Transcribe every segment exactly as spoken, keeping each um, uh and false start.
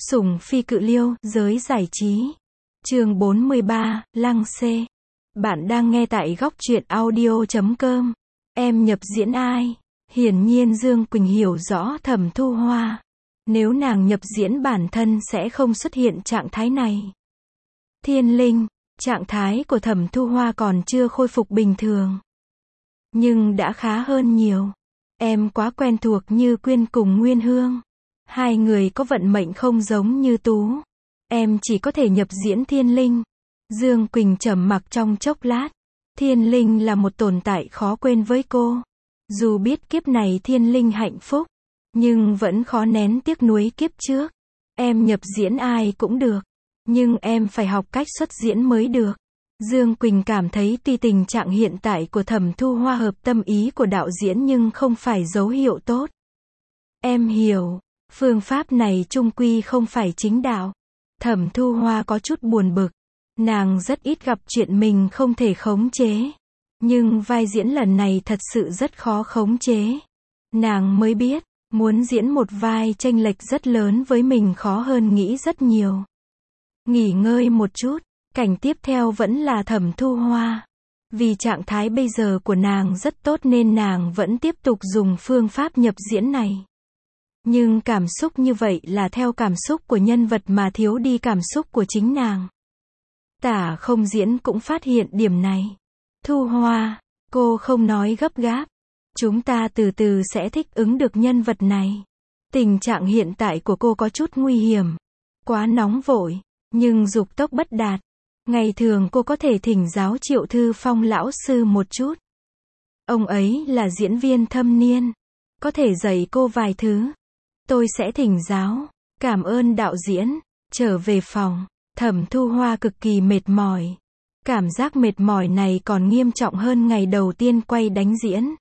Sủng phi cự liêu, giới giải trí. Chương bốn mươi ba, Lăng xê. Bạn đang nghe tại góc truyện audio chấm com. Em nhập diễn ai? Hiển nhiên Dương Quỳnh hiểu rõ Thẩm Thu Hoa. Nếu nàng nhập diễn bản thân sẽ không xuất hiện trạng thái này. Thiên Linh, trạng thái của Thẩm Thu Hoa còn chưa khôi phục bình thường. Nhưng đã khá hơn nhiều. Em quá quen thuộc Như Quyên cùng Nguyên Hương. Hai người có vận mệnh không giống như Tú. Em chỉ có thể nhập diễn Thiên Linh. Dương Quỳnh trầm mặc trong chốc lát. Thiên Linh là một tồn tại khó quên với cô. Dù biết kiếp này Thiên Linh hạnh phúc, nhưng vẫn khó nén tiếc nuối kiếp trước. Em nhập diễn ai cũng được, nhưng em phải học cách xuất diễn mới được. Dương Quỳnh cảm thấy tuy tình trạng hiện tại của Thẩm Thu Hoa hợp tâm ý của đạo diễn nhưng không phải dấu hiệu tốt. Em hiểu, phương pháp này chung quy không phải chính đạo. Thẩm Thu Hoa có chút buồn bực. Nàng rất ít gặp chuyện mình không thể khống chế. Nhưng vai diễn lần này thật sự rất khó khống chế. Nàng mới biết, muốn diễn một vai chênh lệch rất lớn với mình khó hơn nghĩ rất nhiều. Nghỉ ngơi một chút, cảnh tiếp theo vẫn là Thẩm Thu Hoa. Vì trạng thái bây giờ của nàng rất tốt nên nàng vẫn tiếp tục dùng phương pháp nhập diễn này. Nhưng cảm xúc như vậy là theo cảm xúc của nhân vật mà thiếu đi cảm xúc của chính nàng. Tả không diễn cũng phát hiện điểm này. Thu Hoa, cô không nói gấp gáp. Chúng ta từ từ sẽ thích ứng được nhân vật này. Tình trạng hiện tại của cô có chút nguy hiểm. Quá nóng vội, nhưng dục tốc bất đạt. Ngày thường cô có thể thỉnh giáo Triệu Thư Phong lão sư một chút. Ông ấy là diễn viên thâm niên. Có thể dạy cô vài thứ. Tôi sẽ thỉnh giáo. Cảm ơn đạo diễn. Trở về phòng, Thẩm Thu Hoa cực kỳ mệt mỏi. Cảm giác mệt mỏi này còn nghiêm trọng hơn ngày đầu tiên quay đánh diễn.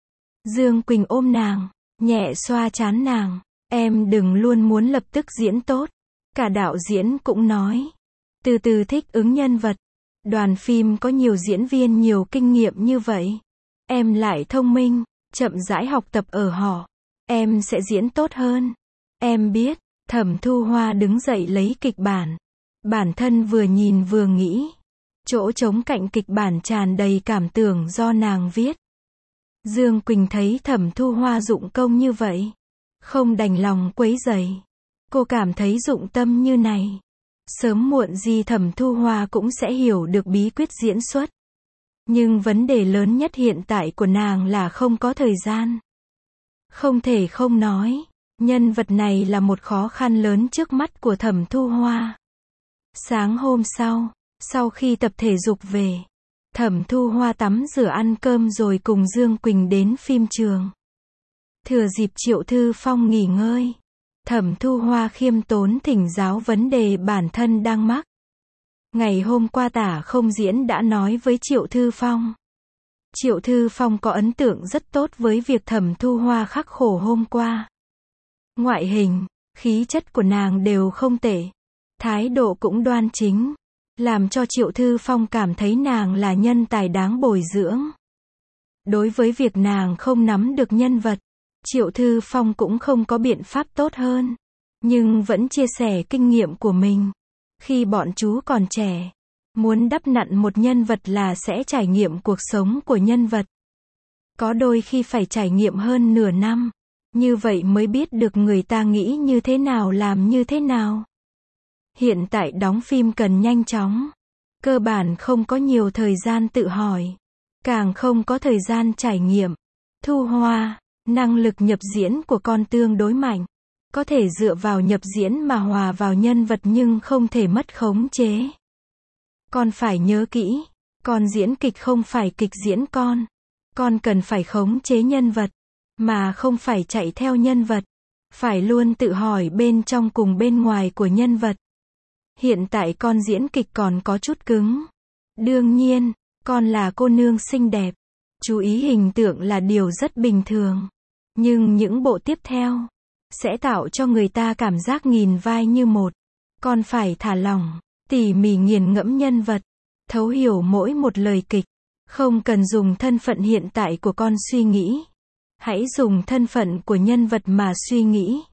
Dương Quỳnh ôm nàng, nhẹ xoa trán nàng. Em đừng luôn muốn lập tức diễn tốt. Cả đạo diễn cũng nói. Từ từ thích ứng nhân vật. Đoàn phim có nhiều diễn viên nhiều kinh nghiệm như vậy. Em lại thông minh, chậm rãi học tập ở họ. Em sẽ diễn tốt hơn. Em biết. Thẩm Thu Hoa đứng dậy lấy kịch bản. Bản thân vừa nhìn vừa nghĩ. Chỗ trống cạnh kịch bản tràn đầy cảm tưởng do nàng viết. Dương Quỳnh thấy Thẩm Thu Hoa dụng công như vậy, không đành lòng quấy rầy. Cô cảm thấy dụng tâm như này, sớm muộn gì Thẩm Thu Hoa cũng sẽ hiểu được bí quyết diễn xuất. Nhưng vấn đề lớn nhất hiện tại của nàng là không có thời gian. Không thể không nói, nhân vật này là một khó khăn lớn trước mắt của Thẩm Thu Hoa. Sáng hôm sau, sau khi tập thể dục về, Thẩm Thu Hoa tắm rửa ăn cơm rồi cùng Dương Quỳnh đến phim trường. Thừa dịp Triệu Thư Phong nghỉ ngơi, Thẩm Thu Hoa khiêm tốn thỉnh giáo vấn đề bản thân đang mắc. Ngày hôm qua tả không diễn đã nói với Triệu Thư Phong. Triệu Thư Phong có ấn tượng rất tốt với việc Thẩm Thu Hoa khắc khổ hôm qua. Ngoại hình, khí chất của nàng đều không tệ. Thái độ cũng đoan chính. Làm cho Triệu Thư Phong cảm thấy nàng là nhân tài đáng bồi dưỡng. Đối với việc nàng không nắm được nhân vật, Triệu Thư Phong cũng không có biện pháp tốt hơn. Nhưng vẫn chia sẻ kinh nghiệm của mình. Khi bọn chú còn trẻ, muốn đắp nặn một nhân vật là sẽ trải nghiệm cuộc sống của nhân vật. Có đôi khi phải trải nghiệm hơn nửa năm. Như vậy mới biết được người ta nghĩ như thế nào làm như thế nào. Hiện tại đóng phim cần nhanh chóng. Cơ bản không có nhiều thời gian tự hỏi. Càng không có thời gian trải nghiệm. Thu Hoa, năng lực nhập diễn của con tương đối mạnh. Có thể dựa vào nhập diễn mà hòa vào nhân vật nhưng không thể mất khống chế. Con phải nhớ kỹ. Con diễn kịch không phải kịch diễn con. Con cần phải khống chế nhân vật. Mà không phải chạy theo nhân vật. Phải luôn tự hỏi bên trong cùng bên ngoài của nhân vật. Hiện tại con diễn kịch còn có chút cứng. Đương nhiên, con là cô nương xinh đẹp. Chú ý hình tượng là điều rất bình thường. Nhưng những bộ tiếp theo sẽ tạo cho người ta cảm giác nghìn vai như một. Con phải thả lỏng, tỉ mỉ nghiền ngẫm nhân vật, thấu hiểu mỗi một lời kịch. Không cần dùng thân phận hiện tại của con suy nghĩ. Hãy dùng thân phận của nhân vật mà suy nghĩ.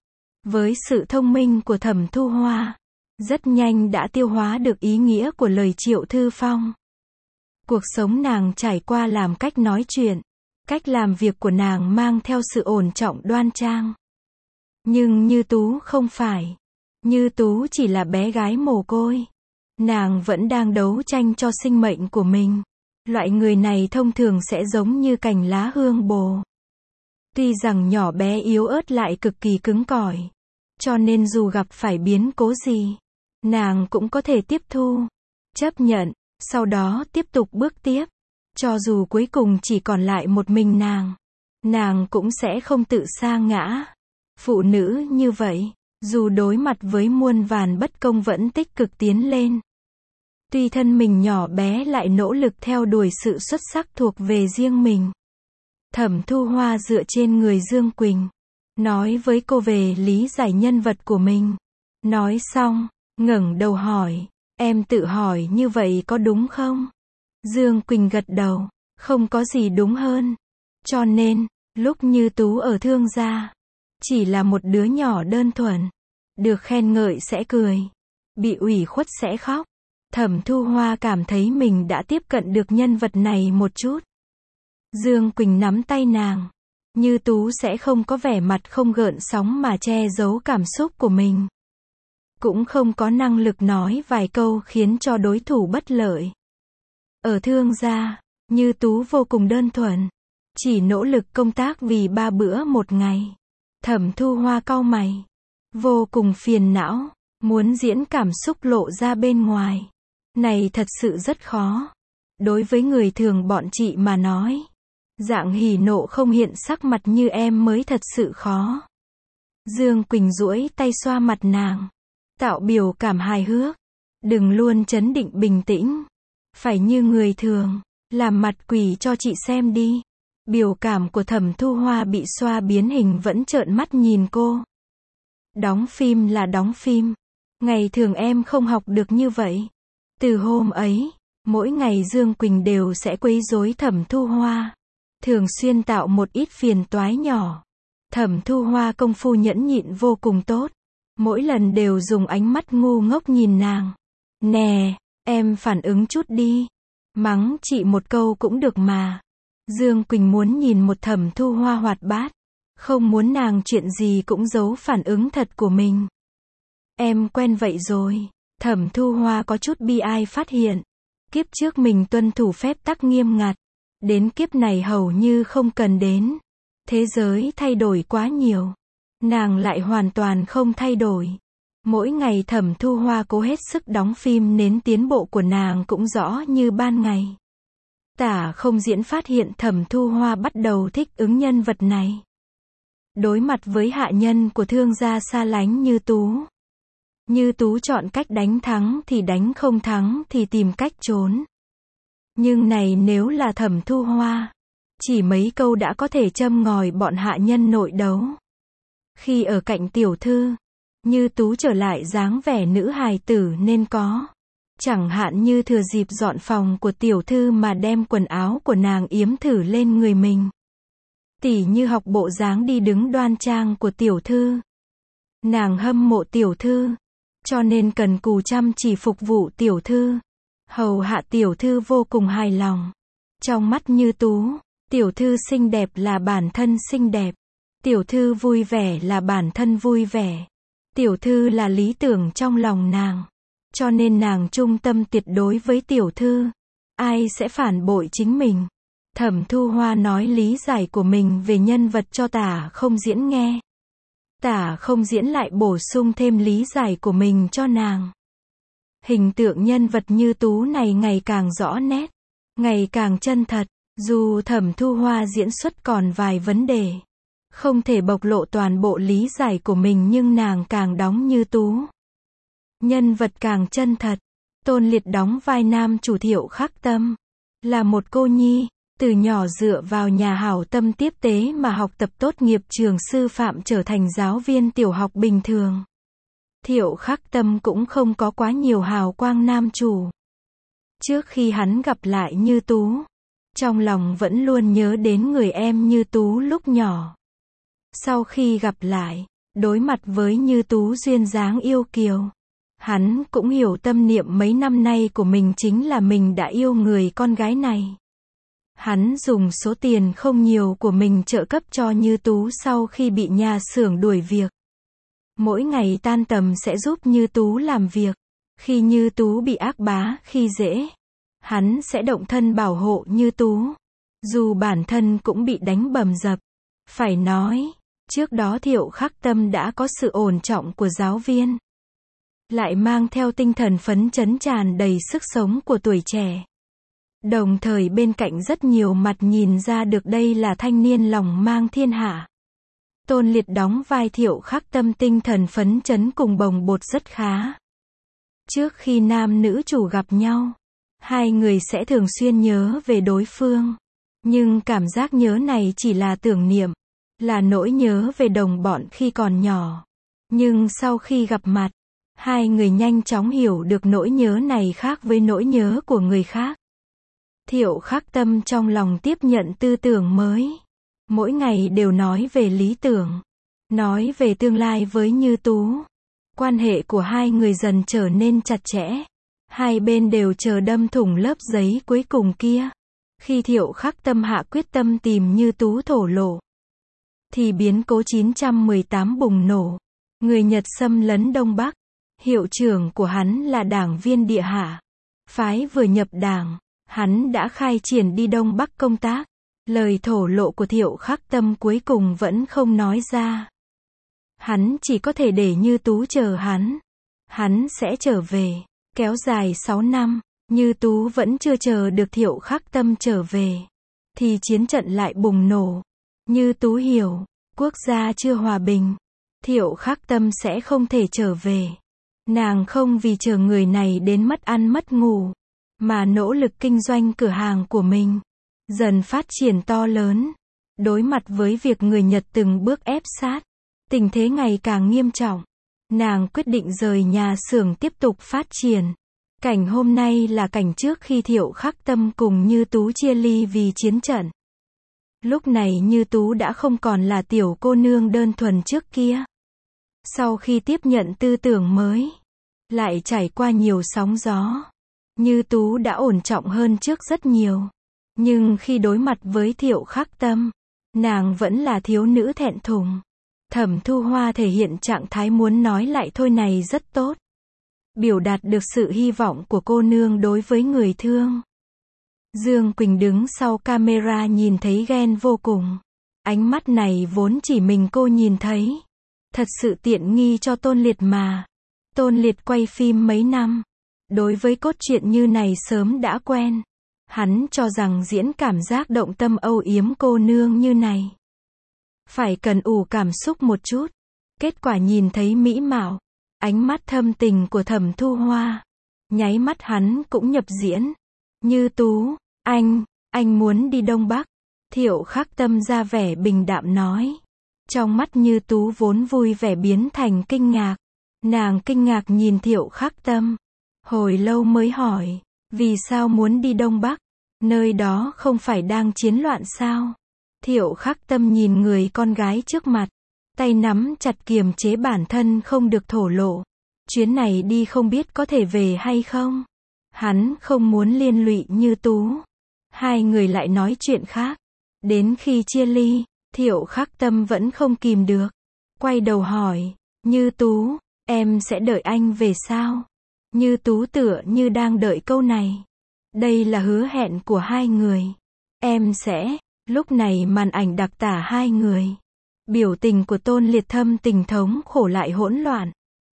Với sự thông minh của Thẩm Thu Hoa, rất nhanh đã tiêu hóa được ý nghĩa của lời Triệu Thư Phong. Cuộc sống nàng trải qua làm cách nói chuyện, cách làm việc của nàng mang theo sự ổn trọng đoan trang. Nhưng Như Tú không phải. Như Tú chỉ là bé gái mồ côi. Nàng vẫn đang đấu tranh cho sinh mệnh của mình. Loại người này thông thường sẽ giống như cành lá hương bồ. Tuy rằng nhỏ bé yếu ớt lại cực kỳ cứng cỏi. Cho nên dù gặp phải biến cố gì, nàng cũng có thể tiếp thu, chấp nhận, sau đó tiếp tục bước tiếp. Cho dù cuối cùng chỉ còn lại một mình nàng, nàng cũng sẽ không tự sa ngã. Phụ nữ như vậy, dù đối mặt với muôn vàn bất công vẫn tích cực tiến lên. Tuy thân mình nhỏ bé lại nỗ lực theo đuổi sự xuất sắc thuộc về riêng mình. Thẩm Thu Hoa dựa trên người Dương Quỳnh, nói với cô về lý giải nhân vật của mình. Nói xong, ngẩng đầu hỏi, em tự hỏi như vậy có đúng không? Dương Quỳnh gật đầu, không có gì đúng hơn. Cho nên, lúc Như Tú ở Thương gia, chỉ là một đứa nhỏ đơn thuần. Được khen ngợi sẽ cười, bị ủy khuất sẽ khóc. Thẩm Thu Hoa cảm thấy mình đã tiếp cận được nhân vật này một chút. Dương Quỳnh nắm tay nàng. Như Tú sẽ không có vẻ mặt không gợn sóng mà che giấu cảm xúc của mình. Cũng không có năng lực nói vài câu khiến cho đối thủ bất lợi. Ở Thương gia, Như Tú vô cùng đơn thuần. Chỉ nỗ lực công tác vì ba bữa một ngày. Thẩm Thu Hoa cau mày. Vô cùng phiền não. Muốn diễn cảm xúc lộ ra bên ngoài. Này thật sự rất khó. Đối với người thường bọn chị mà nói. Dạng hỉ nộ không hiện sắc mặt như em mới thật sự khó. Dương Quỳnh duỗi tay xoa mặt nàng. Tạo biểu cảm hài hước. Đừng luôn trấn định bình tĩnh. Phải như người thường. Làm mặt quỷ cho chị xem đi. Biểu cảm của Thẩm Thu Hoa bị xoa biến hình vẫn trợn mắt nhìn cô. Đóng phim là đóng phim. Ngày thường em không học được như vậy. Từ hôm ấy, mỗi ngày Dương Quỳnh đều sẽ quấy rối Thẩm Thu Hoa. Thường xuyên tạo một ít phiền toái nhỏ. Thẩm Thu Hoa công phu nhẫn nhịn vô cùng tốt. Mỗi lần đều dùng ánh mắt ngu ngốc nhìn nàng. Nè, em phản ứng chút đi. Mắng chị một câu cũng được mà. Dương Quỳnh muốn nhìn một Thẩm Thu Hoa hoạt bát. Không muốn nàng chuyện gì cũng giấu phản ứng thật của mình. Em quen vậy rồi. Thẩm Thu Hoa có chút bi ai phát hiện. Kiếp trước mình tuân thủ phép tắc nghiêm ngặt. Đến kiếp này hầu như không cần đến. Thế giới thay đổi quá nhiều. Nàng lại hoàn toàn không thay đổi. Mỗi ngày Thẩm Thu Hoa cố hết sức đóng phim nên tiến bộ của nàng cũng rõ như ban ngày. Tả không diễn phát hiện Thẩm Thu Hoa bắt đầu thích ứng nhân vật này. Đối mặt với hạ nhân của Thương gia xa lánh Như Tú. Như Tú chọn cách đánh thắng thì đánh, không thắng thì tìm cách trốn. Nhưng này nếu là Thẩm Thu Hoa, chỉ mấy câu đã có thể châm ngòi bọn hạ nhân nội đấu. Khi ở cạnh tiểu thư, Như Tú trở lại dáng vẻ nữ hài tử nên có. Chẳng hạn như thừa dịp dọn phòng của tiểu thư mà đem quần áo của nàng yếm thử lên người mình. Tỉ như học bộ dáng đi đứng đoan trang của tiểu thư. Nàng hâm mộ tiểu thư, cho nên cần cù chăm chỉ phục vụ tiểu thư. Hầu hạ tiểu thư vô cùng hài lòng. Trong mắt Như Tú, tiểu thư xinh đẹp là bản thân xinh đẹp. Tiểu thư vui vẻ là bản thân vui vẻ. Tiểu thư là lý tưởng trong lòng nàng. Cho nên nàng trung tâm tuyệt đối với tiểu thư. Ai sẽ phản bội chính mình? Thẩm Thu Hoa nói lý giải của mình về nhân vật cho Tả Không Diễn nghe. Tả Không Diễn lại bổ sung thêm lý giải của mình cho nàng. Hình tượng nhân vật Như Tú này ngày càng rõ nét, ngày càng chân thật. Dù Thẩm Thu Hoa diễn xuất còn vài vấn đề, không thể bộc lộ toàn bộ lý giải của mình, nhưng nàng càng đóng Như Tú, nhân vật càng chân thật. Tôn Liệt đóng vai nam chủ Thiệu Khắc Tâm, là một cô nhi, từ nhỏ dựa vào nhà hảo tâm tiếp tế mà học tập tốt nghiệp trường sư phạm trở thành giáo viên tiểu học bình thường. Thiệu Khắc Tâm cũng không có quá nhiều hào quang nam chủ. Trước khi hắn gặp lại Như Tú, trong lòng vẫn luôn nhớ đến người em Như Tú lúc nhỏ. Sau khi gặp lại, Đối mặt với Như Tú duyên dáng yêu kiều, hắn cũng hiểu tâm niệm mấy năm nay của mình chính là mình đã yêu người con gái này. Hắn dùng số tiền không nhiều của mình trợ cấp cho Như Tú sau khi bị nhà xưởng đuổi việc. Mỗi ngày tan tầm sẽ giúp Như Tú làm việc. Khi Như Tú bị ác bá khi dễ, hắn sẽ động thân bảo hộ Như Tú. Dù bản thân cũng bị đánh bầm dập. Phải nói, trước đó Thiệu Khắc Tâm đã có sự ổn trọng của giáo viên. Lại mang theo tinh thần phấn chấn tràn đầy sức sống của tuổi trẻ. Đồng thời bên cạnh rất nhiều mặt nhìn ra được đây là thanh niên lòng mang thiên hạ. Tôn Liệt đóng vai Thiệu Khắc Tâm tinh thần phấn chấn cùng bồng bột rất khá. Trước khi nam nữ chủ gặp nhau, hai người sẽ thường xuyên nhớ về đối phương. Nhưng cảm giác nhớ này chỉ là tưởng niệm, là nỗi nhớ về đồng bọn khi còn nhỏ. Nhưng sau khi gặp mặt, hai người nhanh chóng hiểu được nỗi nhớ này khác với nỗi nhớ của người khác. Thiệu Khắc Tâm trong lòng tiếp nhận tư tưởng mới. Mỗi ngày đều nói về lý tưởng, nói về tương lai với Như Tú. Quan hệ của hai người dần trở nên chặt chẽ. Hai bên đều chờ đâm thủng lớp giấy cuối cùng kia. Khi Thiệu Khắc Tâm hạ quyết tâm tìm Như Tú thổ lộ, thì biến cố chín trăm mười tám bùng nổ. Người Nhật xâm lấn Đông Bắc. Hiệu trưởng của hắn là đảng viên địa hạ. Phái vừa nhập đảng, hắn đã khai triển đi Đông Bắc công tác. Lời thổ lộ của Thiệu Khắc Tâm cuối cùng vẫn không nói ra. Hắn chỉ có thể để Như Tú chờ hắn. Hắn sẽ trở về. Kéo dài sáu năm, Như Tú vẫn chưa chờ được Thiệu Khắc Tâm trở về. Thì chiến trận lại bùng nổ. Như Tú hiểu, quốc gia chưa hòa bình. Thiệu Khắc Tâm sẽ không thể trở về. Nàng không vì chờ người này đến mất ăn mất ngủ, mà nỗ lực kinh doanh cửa hàng của mình. Dần phát triển to lớn. Đối mặt với việc người Nhật từng bước ép sát, tình thế ngày càng nghiêm trọng. Nàng quyết định rời nhà xưởng tiếp tục phát triển. Cảnh hôm nay là cảnh trước khi Thiệu Khắc Tâm cùng Như Tú chia ly vì chiến trận. Lúc này Như Tú đã không còn là tiểu cô nương đơn thuần trước kia. Sau khi tiếp nhận tư tưởng mới, lại trải qua nhiều sóng gió, Như Tú đã ổn trọng hơn trước rất nhiều. Nhưng khi đối mặt với Thiệu Khắc Tâm, nàng vẫn là thiếu nữ thẹn thùng. Thẩm Thu Hoa thể hiện trạng thái muốn nói lại thôi này rất tốt. Biểu đạt được sự hy vọng của cô nương đối với người thương. Dương Quỳnh đứng sau camera nhìn thấy ghen vô cùng. Ánh mắt này vốn chỉ mình cô nhìn thấy. Thật sự tiện nghi cho Tôn Liệt mà. Tôn Liệt quay phim mấy năm. Đối với cốt truyện như này sớm đã quen. Hắn cho rằng diễn cảm giác động tâm âu yếm cô nương như này phải cần ủ cảm xúc một chút. Kết quả nhìn thấy mỹ mạo, ánh mắt thâm tình của Thẩm Thu Hoa. Nháy mắt hắn cũng nhập diễn. Như Tú, anh, anh muốn đi Đông Bắc. Thiệu Khắc Tâm ra vẻ bình đạm nói. Trong mắt Như Tú vốn vui vẻ biến thành kinh ngạc. Nàng kinh ngạc nhìn Thiệu Khắc Tâm. Hồi lâu mới hỏi, vì sao muốn đi Đông Bắc? Nơi đó không phải đang chiến loạn sao? Thiệu Khắc Tâm nhìn người con gái trước mặt, tay nắm chặt kiềm chế bản thân không được thổ lộ. Chuyến này đi không biết có thể về hay không? Hắn không muốn liên lụy Như Tú. Hai người lại nói chuyện khác. Đến khi chia ly, Thiệu Khắc Tâm vẫn không kìm được. Quay đầu hỏi, Như Tú, em sẽ đợi anh về sao? Như Tú tựa như đang đợi câu này. Đây là hứa hẹn của hai người. Em sẽ, lúc này màn ảnh đặc tả hai người. Biểu tình của Tôn Liệt thâm tình thống khổ lại hỗn loạn.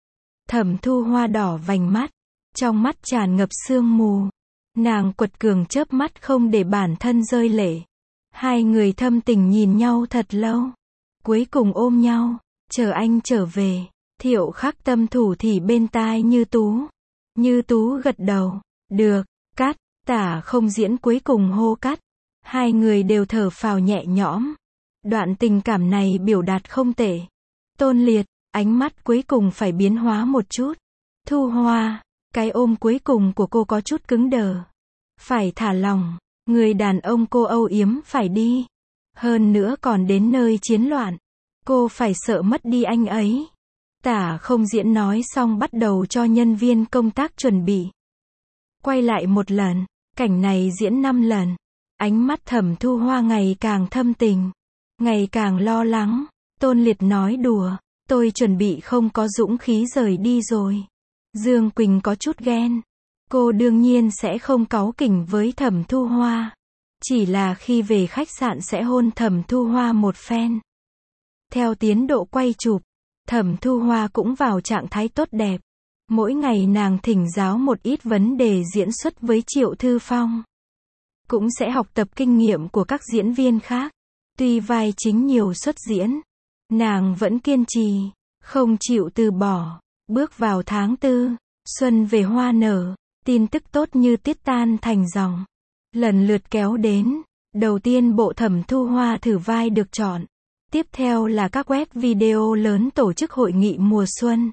Thẩm Thu Hoa đỏ vành mắt, trong mắt tràn ngập sương mù. Nàng quật cường chớp mắt không để bản thân rơi lệ. Hai người thâm tình nhìn nhau thật lâu. Cuối cùng ôm nhau, chờ anh trở về. Thiệu Khắc Tâm thủ thỉ bên tai Như Tú. Như Tú gật đầu. Được, cắt, tả không diễn cuối cùng hô cắt. Hai người đều thở phào nhẹ nhõm. Đoạn tình cảm này biểu đạt không tệ. Tôn Liệt, ánh mắt cuối cùng phải biến hóa một chút. Thu Hoa, cái ôm cuối cùng của cô có chút cứng đờ. Phải thả lỏng, người đàn ông cô âu yếm phải đi. Hơn nữa còn đến nơi chiến loạn. Cô phải sợ mất đi anh ấy. Tả không diễn nói xong bắt đầu cho nhân viên công tác chuẩn bị. Quay lại một lần, cảnh này diễn năm lần. Ánh mắt Thẩm Thu Hoa ngày càng thâm tình, ngày càng lo lắng. Tôn Liệt nói đùa, tôi chuẩn bị không có dũng khí rời đi rồi. Dương Quỳnh có chút ghen. Cô đương nhiên sẽ không cáu kỉnh với Thẩm Thu Hoa. Chỉ là khi về khách sạn sẽ hôn Thẩm Thu Hoa một phen. Theo tiến độ quay chụp, Thẩm Thu Hoa cũng vào trạng thái tốt đẹp. Mỗi ngày nàng thỉnh giáo một ít vấn đề diễn xuất với Triệu Thư Phong. Cũng sẽ học tập kinh nghiệm của các diễn viên khác. Tuy vai chính nhiều xuất diễn, nàng vẫn kiên trì, không chịu từ bỏ. Bước vào tháng tư, xuân về hoa nở, tin tức tốt như tiết tan thành dòng. Lần lượt kéo đến. Đầu tiên bộ Thẩm Thu Hoa thử vai được chọn. Tiếp theo là các web video lớn tổ chức hội nghị mùa xuân.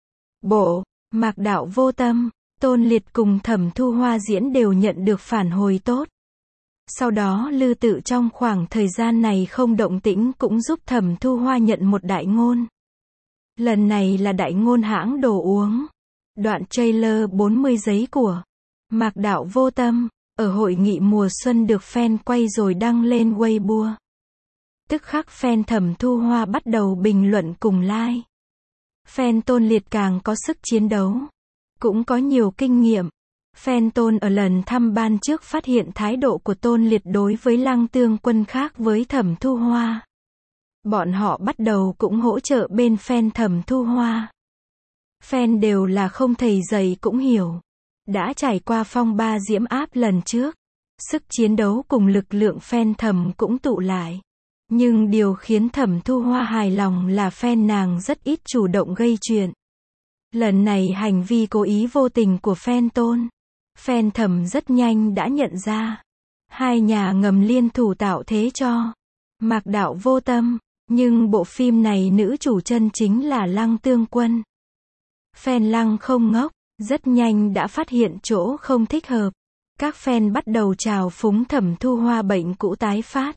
Bộ Mạc Đạo Vô Tâm, Tôn Liệt cùng Thẩm Thu Hoa diễn đều nhận được phản hồi tốt. Sau đó Lư Tự trong khoảng thời gian này không động tĩnh cũng giúp Thẩm Thu Hoa nhận một đại ngôn. Lần này là đại ngôn hãng đồ uống. Đoạn trailer bốn mươi giây của Mạc Đạo Vô Tâm ở hội nghị mùa xuân được fan quay rồi đăng lên Weibo. Tức khắc fan Thẩm Thu Hoa bắt đầu bình luận cùng like. Fan Tôn Liệt càng có sức chiến đấu, cũng có nhiều kinh nghiệm. Fan Tôn ở lần thăm ban trước phát hiện thái độ của Tôn Liệt đối với Lăng Tương Quân khác với Thẩm Thu Hoa. Bọn họ bắt đầu cũng hỗ trợ bên fan Thẩm Thu Hoa. Fan đều là không thầy dạy cũng hiểu. Đã trải qua phong ba diễm áp lần trước. Sức chiến đấu cùng lực lượng fan Thẩm cũng tụ lại. Nhưng điều khiến Thẩm Thu Hoa hài lòng là fan nàng rất ít chủ động gây chuyện. Lần này hành vi cố ý vô tình của fan Tôn, fan Thẩm rất nhanh đã nhận ra. Hai nhà ngầm liên thủ tạo thế cho Mạc Đạo Vô Tâm, nhưng bộ phim này nữ chủ chân chính là Lăng Tương Quân. Fan Lăng không ngốc, rất nhanh đã phát hiện chỗ không thích hợp. Các fan bắt đầu trào phúng Thẩm Thu Hoa bệnh cũ tái phát.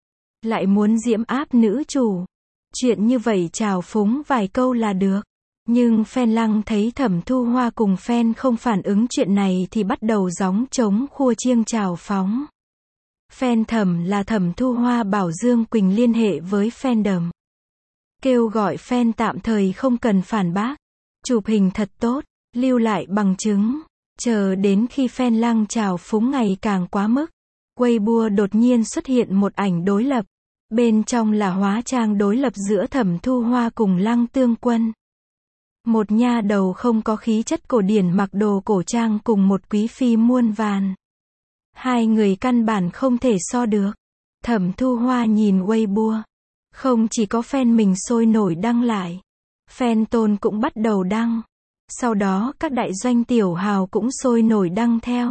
Lại muốn diễm áp nữ chủ. Chuyện như vậy trào phúng vài câu là được. Nhưng fan Lăng thấy Thẩm Thu Hoa cùng fan không phản ứng chuyện này thì bắt đầu gióng trống khua chiêng trào phóng. Fan Thẩm là Thẩm Thu Hoa bảo Dương Quỳnh liên hệ với fandom. Kêu gọi fan tạm thời không cần phản bác. Chụp hình thật tốt, lưu lại bằng chứng. Chờ đến khi fan Lăng trào phúng ngày càng quá mức. Weibo đột nhiên xuất hiện một ảnh đối lập. Bên trong là hóa trang đối lập giữa Thẩm Thu Hoa cùng Lăng Tương Quân. Một nha đầu không có khí chất cổ điển mặc đồ cổ trang cùng một quý phi muôn vàn. Hai người căn bản không thể so được. Thẩm Thu Hoa nhìn Weibo. Không chỉ có fan mình sôi nổi đăng lại. Fan Tôn cũng bắt đầu đăng. Sau đó các đại doanh tiểu hào cũng sôi nổi đăng theo.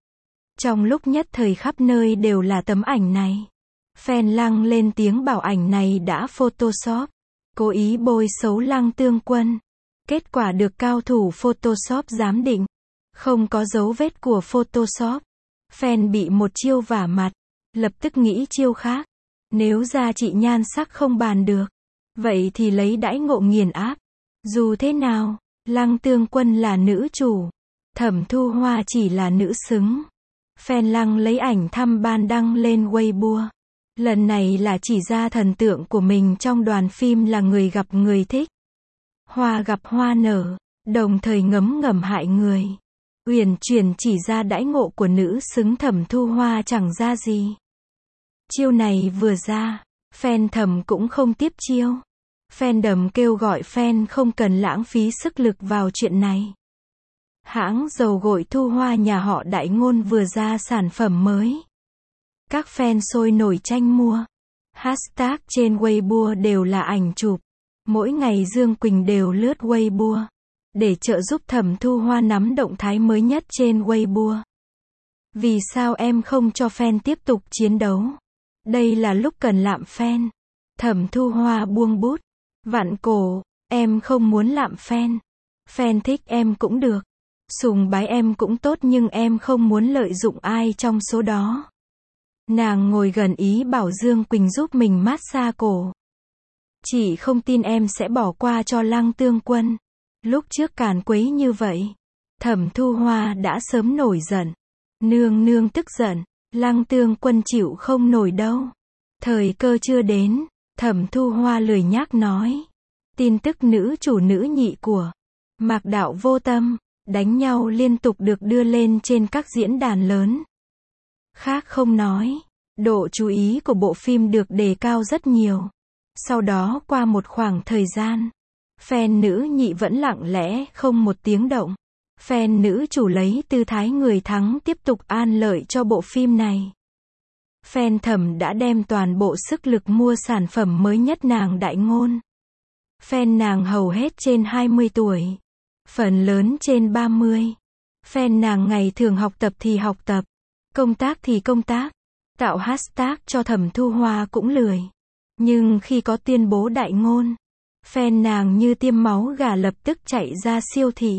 Trong lúc nhất thời khắp nơi đều là tấm ảnh này. Fan Lăng lên tiếng bảo ảnh này đã Photoshop. Cố ý bôi xấu Lăng Tương Quân. Kết quả được cao thủ Photoshop giám định. Không có dấu vết của Photoshop. Fan bị một chiêu vả mặt. Lập tức nghĩ chiêu khác. Nếu giá trị nhan sắc không bàn được. Vậy thì lấy đãi ngộ nghiền áp. Dù thế nào, Lăng Tương Quân là nữ chủ. Thẩm Thu Hoa chỉ là nữ xứng. Fan Lăng lấy ảnh thăm ban đăng lên Weibo. Lần này là chỉ ra thần tượng của mình trong đoàn phim là người gặp người thích. Hoa gặp hoa nở, đồng thời ngấm ngầm hại người. Uyển chuyển chỉ ra đãi ngộ của nữ xứng Thẩm Thu Hoa chẳng ra gì. Chiêu này vừa ra, fan Thẩm cũng không tiếp chiêu. Fandom kêu gọi fan không cần lãng phí sức lực vào chuyện này. Hãng dầu gội Thu Hoa nhà họ Đại Ngôn vừa ra sản phẩm mới. Các fan sôi nổi tranh mua. Hashtag trên Weibo đều là ảnh chụp. Mỗi ngày Dương Quỳnh đều lướt Weibo để trợ giúp Thẩm Thu Hoa nắm động thái mới nhất trên Weibo. Vì sao em không cho fan tiếp tục chiến đấu? Đây là lúc cần lạm fan. Thẩm Thu Hoa buông bút. Vặn cổ, em không muốn lạm fan. Fan thích em cũng được. Sùng bái em cũng tốt nhưng em không muốn lợi dụng ai trong số đó. Nàng ngồi gần ý bảo Dương Quỳnh giúp mình massage cổ. Chị không tin em sẽ bỏ qua cho Lăng Tương Quân. Lúc trước càn quấy như vậy. Thẩm Thu Hoa đã sớm nổi giận. Nương nương tức giận. Lăng Tương Quân chịu không nổi đâu. Thời cơ chưa đến. Thẩm Thu Hoa lười nhác nói. Tin tức nữ chủ nữ nhị của Mạc Đạo Vô Tâm đánh nhau liên tục được đưa lên trên các diễn đàn lớn. Khác không nói, độ chú ý của bộ phim được đề cao rất nhiều. Sau đó qua một khoảng thời gian, fan nữ nhị vẫn lặng lẽ không một tiếng động. Fan nữ chủ lấy tư thái người thắng tiếp tục an lợi cho bộ phim này. Fan Thẩm đã đem toàn bộ sức lực mua sản phẩm mới nhất nàng đại ngôn. Fan nàng hầu hết trên hai mươi tuổi. Phần lớn trên ba mươi. Fan nàng ngày thường học tập thì học tập. Công tác thì công tác. Tạo hashtag cho Thẩm Thu Hoa cũng lười. Nhưng khi có tuyên bố đại ngôn, fan nàng như tiêm máu gà lập tức chạy ra siêu thị.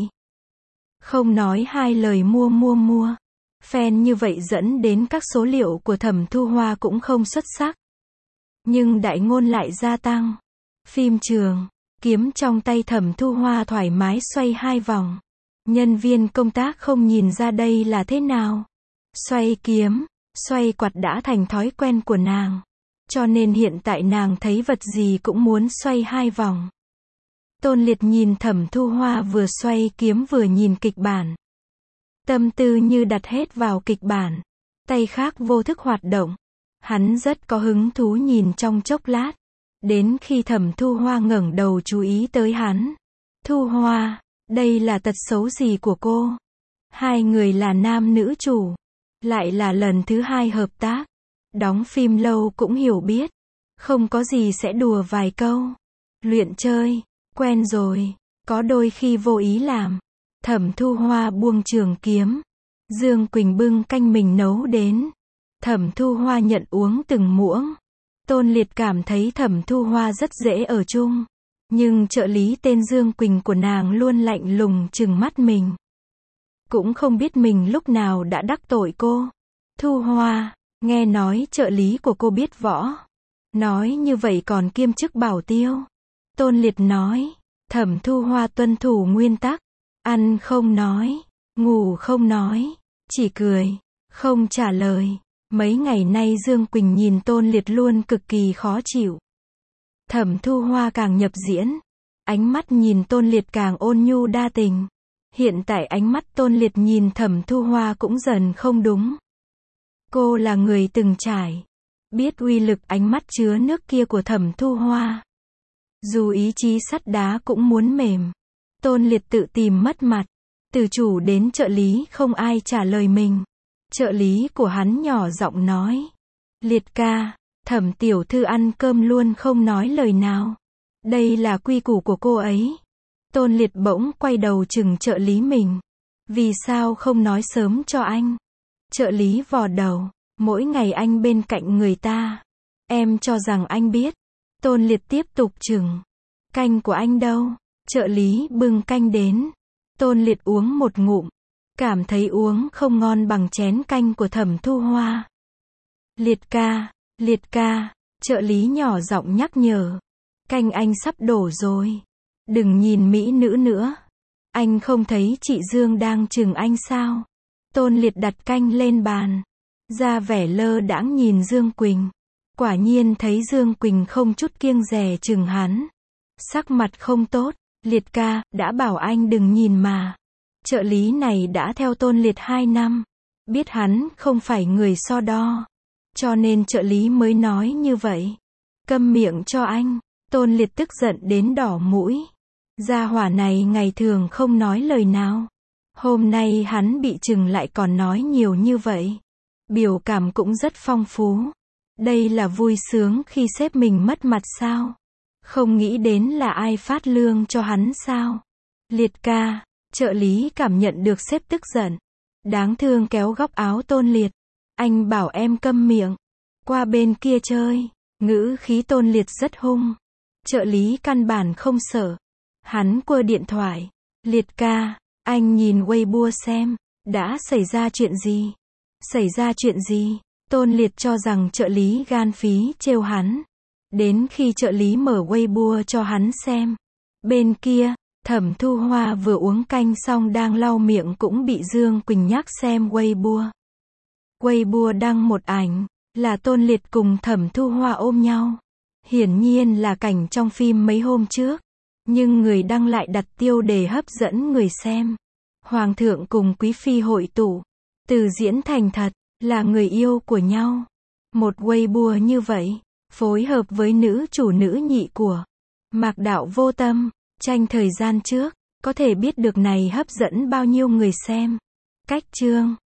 Không nói hai lời mua mua mua. Fan như vậy dẫn đến các số liệu của Thẩm Thu Hoa cũng không xuất sắc. Nhưng đại ngôn lại gia tăng. Phim trường, kiếm trong tay Thẩm Thu Hoa thoải mái xoay hai vòng. Nhân viên công tác không nhìn ra đây là thế nào. Xoay kiếm, xoay quạt đã thành thói quen của nàng. Cho nên hiện tại nàng thấy vật gì cũng muốn xoay hai vòng. Tôn Liệt nhìn Thẩm Thu Hoa vừa xoay kiếm vừa nhìn kịch bản. Tâm tư như đặt hết vào kịch bản. Tay khác vô thức hoạt động. Hắn rất có hứng thú nhìn trong chốc lát. Đến khi Thẩm Thu Hoa ngẩng đầu chú ý tới hắn. Thu Hoa, đây là tật xấu gì của cô? Hai người là nam nữ chủ. Lại là lần thứ hai hợp tác. Đóng phim lâu cũng hiểu biết. Không có gì sẽ đùa vài câu. Luyện chơi, quen rồi. Có đôi khi vô ý làm. Thẩm Thu Hoa buông trường kiếm. Dương Quỳnh bưng canh mình nấu đến. Thẩm Thu Hoa nhận uống từng muỗng. Tôn Liệt cảm thấy Thẩm Thu Hoa rất dễ ở chung. Nhưng trợ lý tên Dương Quỳnh của nàng luôn lạnh lùng trừng mắt mình. Cũng không biết mình lúc nào đã đắc tội cô. Thu Hoa, nghe nói trợ lý của cô biết võ. Nói như vậy còn kiêm chức bảo tiêu. Tôn Liệt nói. Thẩm Thu Hoa tuân thủ nguyên tắc. Ăn không nói. Ngủ không nói. Chỉ cười. Không trả lời. Mấy ngày nay Dương Quỳnh nhìn Tôn Liệt luôn cực kỳ khó chịu. Thẩm Thu Hoa càng nhập diễn. Ánh mắt nhìn Tôn Liệt càng ôn nhu đa tình. Hiện tại ánh mắt Tôn Liệt nhìn Thẩm Thu Hoa cũng dần không đúng. Cô là người từng trải. Biết uy lực ánh mắt chứa nước kia của Thẩm Thu Hoa. Dù ý chí sắt đá cũng muốn mềm. Tôn Liệt tự tìm mất mặt. Từ chủ đến trợ lý không ai trả lời mình. Trợ lý của hắn nhỏ giọng nói. Liệt ca, Thẩm tiểu thư ăn cơm luôn không nói lời nào. Đây là quy củ của cô ấy. Tôn Liệt bỗng quay đầu chừng trợ lý mình. Vì sao không nói sớm cho anh? Trợ lý vò đầu. Mỗi ngày anh bên cạnh người ta. Em cho rằng anh biết. Tôn Liệt tiếp tục chừng. Canh của anh đâu? Trợ lý bưng canh đến. Tôn Liệt uống một ngụm. Cảm thấy uống không ngon bằng chén canh của Thẩm Thu Hoa. Liệt ca, Liệt ca, trợ lý nhỏ giọng nhắc nhở. Canh anh sắp đổ rồi. Đừng nhìn mỹ nữ nữa. Anh không thấy chị Dương đang chừng anh sao? Tôn Liệt đặt canh lên bàn. Ra vẻ lơ đãng nhìn Dương Quỳnh. Quả nhiên thấy Dương Quỳnh không chút kiêng dè chừng hắn. Sắc mặt không tốt. Liệt ca, đã bảo anh đừng nhìn mà. Trợ lý này đã theo Tôn Liệt hai năm. Biết hắn không phải người so đo. Cho nên trợ lý mới nói như vậy. Câm miệng cho anh. Tôn Liệt tức giận đến đỏ mũi. Gia hỏa này ngày thường không nói lời nào. Hôm nay hắn bị chừng lại còn nói nhiều như vậy. Biểu cảm cũng rất phong phú. Đây là vui sướng khi sếp mình mất mặt sao? Không nghĩ đến là ai phát lương cho hắn sao? Liệt ca, trợ lý cảm nhận được sếp tức giận. Đáng thương kéo góc áo Tôn Liệt. Anh bảo em câm miệng. Qua bên kia chơi. Ngữ khí Tôn Liệt rất hung. Trợ lý căn bản không sợ. Hắn quơ điện thoại. Liệt ca, anh nhìn Weibo xem. Đã xảy ra chuyện gì? Xảy ra chuyện gì? Tôn Liệt cho rằng trợ lý gan phí trêu hắn. Đến khi trợ lý mở Weibo cho hắn xem. Bên kia, Thẩm Thu Hoa vừa uống canh xong đang lau miệng cũng bị Dương Quỳnh nhắc xem Weibo. Weibo đăng một ảnh, là Tôn Liệt cùng Thẩm Thu Hoa ôm nhau. Hiển nhiên là cảnh trong phim mấy hôm trước. Nhưng người đăng lại đặt tiêu đề hấp dẫn người xem. Hoàng thượng cùng quý phi hội tụ. Từ diễn thành thật, là người yêu của nhau. Một Weibo như vậy, phối hợp với nữ chủ nữ nhị của Mạc Đạo Vô Tâm, tranh thời gian trước, có thể biết được này hấp dẫn bao nhiêu người xem. Cách chương